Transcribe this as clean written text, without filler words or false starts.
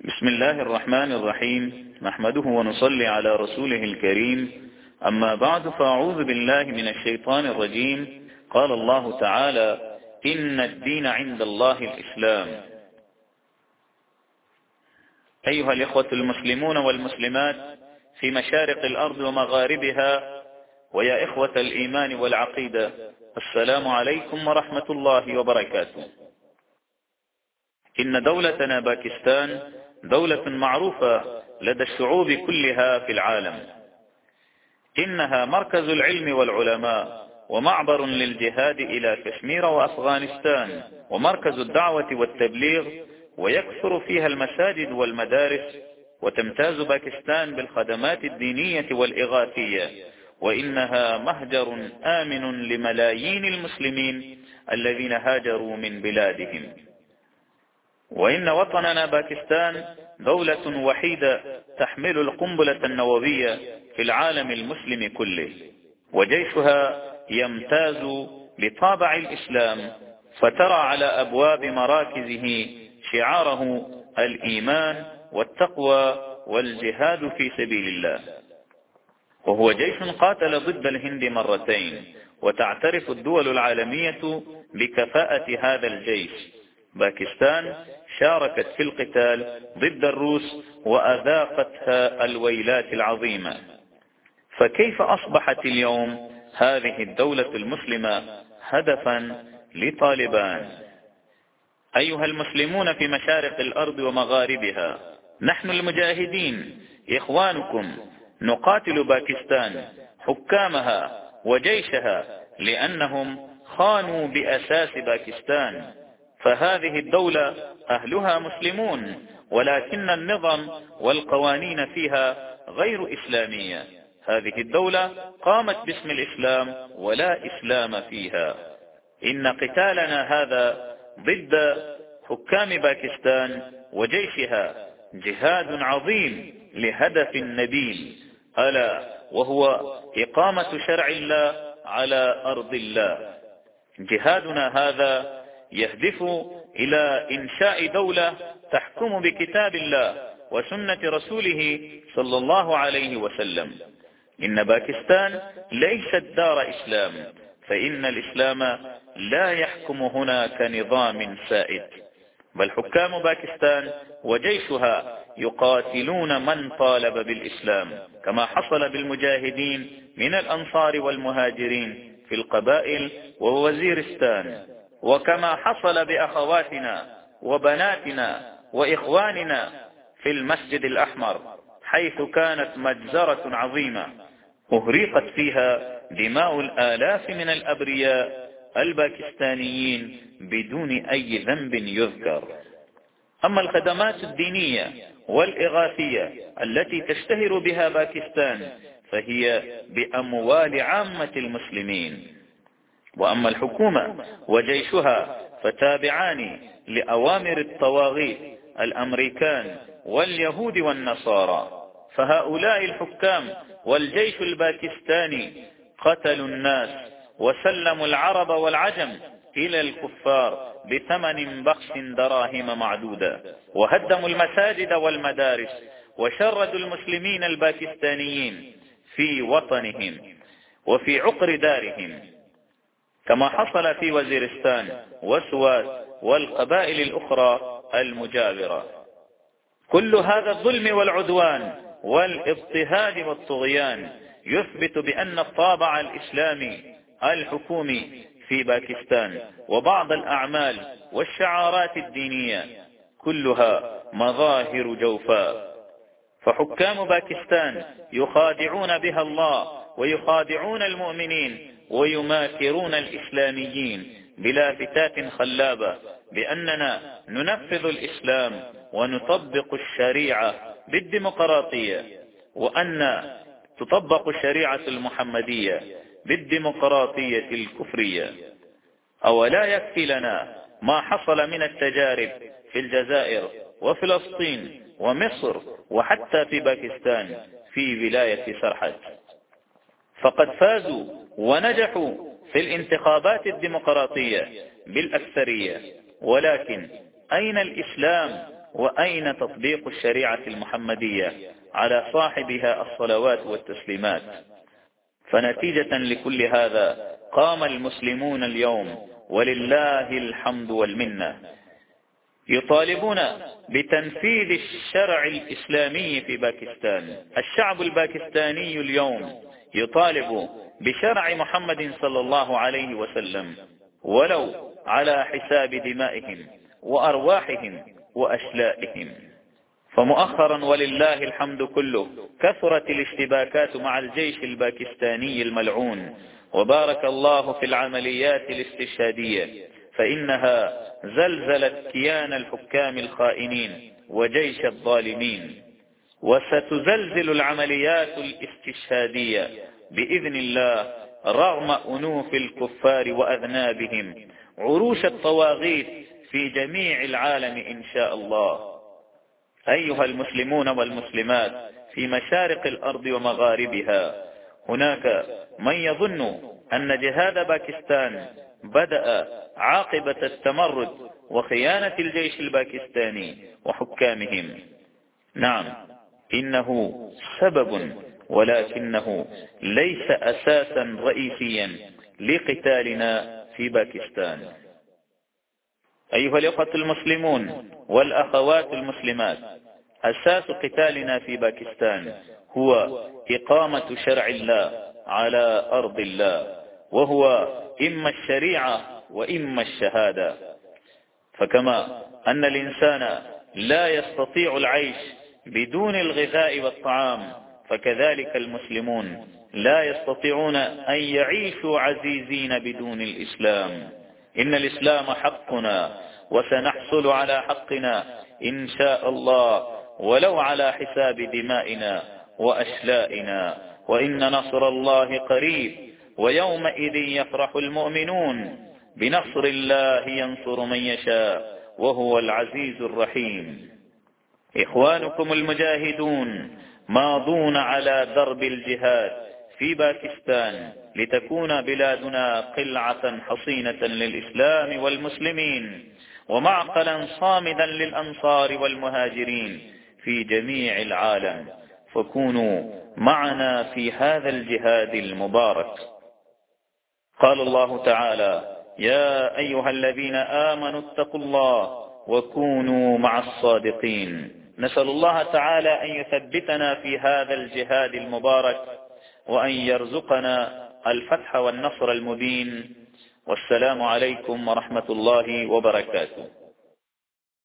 بسم الله الرحمن الرحيم، نحمده ونصلي على رسوله الكريم. أما بعد، فأعوذ بالله من الشيطان الرجيم. قال الله تعالى: إن الدين عند الله الإسلام. أيها الإخوة المسلمون والمسلمات في مشارق الأرض ومغاربها، ويا إخوة الإيمان والعقيدة، السلام عليكم ورحمة الله وبركاته. إن دولتنا باكستان دولة معروفة لدى الشعوب كلها في العالم. إنها مركز العلم والعلماء، ومعبر للجهاد إلى كشمير وأفغانستان، ومركز الدعوة والتبليغ، ويكثر فيها المساجد والمدارس، وتمتاز باكستان بالخدمات الدينية والإغاثية، وإنها مهجر آمن لملايين المسلمين الذين هاجروا من بلادهم. وإن وطننا باكستان دولة وحيدة تحمل القنبلة النووية في العالم المسلم كله، وجيشها يمتاز بطابع الإسلام، فترى على أبواب مراكزه شعاره الإيمان والتقوى والجهاد في سبيل الله. وهو جيش قاتل ضد الهند مرتين، وتعترف الدول العالمية بكفاءة هذا الجيش. باكستان شاركت في القتال ضد الروس وأذاقتها الويلات العظيمة. فكيف أصبحت اليوم هذه الدولة المسلمة هدفا لطالبان؟ أيها المسلمون في مشارق الأرض ومغاربها، نحن المجاهدين إخوانكم نقاتل باكستان، حكامها وجيشها، لأنهم خانوا بأساس باكستان. فهذه الدولة أهلها مسلمون، ولكن النظام والقوانين فيها غير إسلامية. هذه الدولة قامت باسم الإسلام ولا إسلام فيها. إن قتالنا هذا ضد حكام باكستان وجيشها جهاد عظيم لهدف نبيل، ألا وهو إقامة شرع الله على أرض الله. جهادنا هذا يهدف إلى إنشاء دولة تحكم بكتاب الله وسنة رسوله صلى الله عليه وسلم. إن باكستان ليست دار إسلام، فإن الإسلام لا يحكم هنا كنظام سائد، بل حكام باكستان وجيشها يقاتلون من طالب بالإسلام، كما حصل بالمجاهدين من الأنصار والمهاجرين في القبائل ووزيرستان، وكما حصل بأخواتنا وبناتنا وإخواننا في المسجد الأحمر، حيث كانت مجزرة عظيمة أهريقت فيها دماء الآلاف من الأبرياء الباكستانيين بدون أي ذنب يذكر. أما الخدمات الدينية والإغاثية التي تشتهر بها باكستان فهي بأموال عامة المسلمين. وأما الحكومة وجيشها فتابعان لأوامر الطواغيت الأمريكان واليهود والنصارى. فهؤلاء الحكام والجيش الباكستاني قتلوا الناس وسلموا العرب والعجم إلى الكفار بثمن بخس دراهم معدودة، وهدموا المساجد والمدارس، وشردوا المسلمين الباكستانيين في وطنهم وفي عقر دارهم، كما حصل في وزيرستان وسوات والقبائل الأخرى المجاورة. كل هذا الظلم والعدوان والاضطهاد والطغيان يثبت بأن الطابع الإسلامي الحكومي في باكستان وبعض الأعمال والشعارات الدينية كلها مظاهر جوفاء. فحكام باكستان يخادعون بها الله ويخادعون المؤمنين ويماكرون الإسلاميين بلافتات خلابة بأننا ننفذ الإسلام ونطبق الشريعة بالديمقراطية، وأن تطبق الشريعة المحمدية بالديمقراطية الكفرية. أولا يكفي لنا ما حصل من التجارب في الجزائر وفلسطين ومصر وحتى في باكستان في ولاية سرحج؟ فقد فازوا ونجحوا في الانتخابات الديمقراطية بالأكثرية، ولكن أين الإسلام وأين تطبيق الشريعة المحمدية على صاحبها الصلوات والتسليمات؟ فنتيجة لكل هذا قام المسلمون اليوم ولله الحمد والمنة يطالبون بتنفيذ الشرع الإسلامي في باكستان. الشعب الباكستاني اليوم يطالب بشرع محمد صلى الله عليه وسلم ولو على حساب دمائهم وأرواحهم وأشلائهم. فمؤخرا ولله الحمد كله كثرت الاشتباكات مع الجيش الباكستاني الملعون، وبارك الله في العمليات الاستشهادية، فإنها زلزلت كيان الحكام الخائنين وجيش الظالمين، وستزلزل العمليات الاستشهادية بإذن الله رغم أنوف الكفار وأذنابهم عروش الطواغيت في جميع العالم إن شاء الله. أيها المسلمون والمسلمات في مشارق الأرض ومغاربها، هناك من يظن أن جهاد باكستان بدأ عاقبة التمرد وخيانة الجيش الباكستاني وحكامهم. نعم، إنه سبب ولكنه ليس أساسا رئيسيا لقتالنا في باكستان. أيها الأخوة المسلمون والأخوات المسلمات، أساس قتالنا في باكستان هو إقامة شرع الله على أرض الله، وهو إما الشريعة وإما الشهادة. فكما أن الإنسان لا يستطيع العيش بدون الغذاء والطعام، فكذلك المسلمون لا يستطيعون أن يعيشوا عزيزين بدون الإسلام. إن الإسلام حقنا وسنحصل على حقنا إن شاء الله ولو على حساب دمائنا وأشلائنا، وإن نصر الله قريب، ويومئذ يفرح المؤمنون بنصر الله ينصر من يشاء وهو العزيز الرحيم. إخوانكم المجاهدون ماضون على درب الجهاد في باكستان لتكون بلادنا قلعة حصينة للإسلام والمسلمين، ومعقلا صامدا للأنصار والمهاجرين في جميع العالم، فكونوا معنا في هذا الجهاد المبارك. قال الله تعالى: يا أيها الذين آمنوا اتقوا الله وكونوا مع الصادقين. نسأل الله تعالى أن يثبتنا في هذا الجهاد المبارك، وأن يرزقنا الفتح والنصر المبين. والسلام عليكم ورحمة الله وبركاته.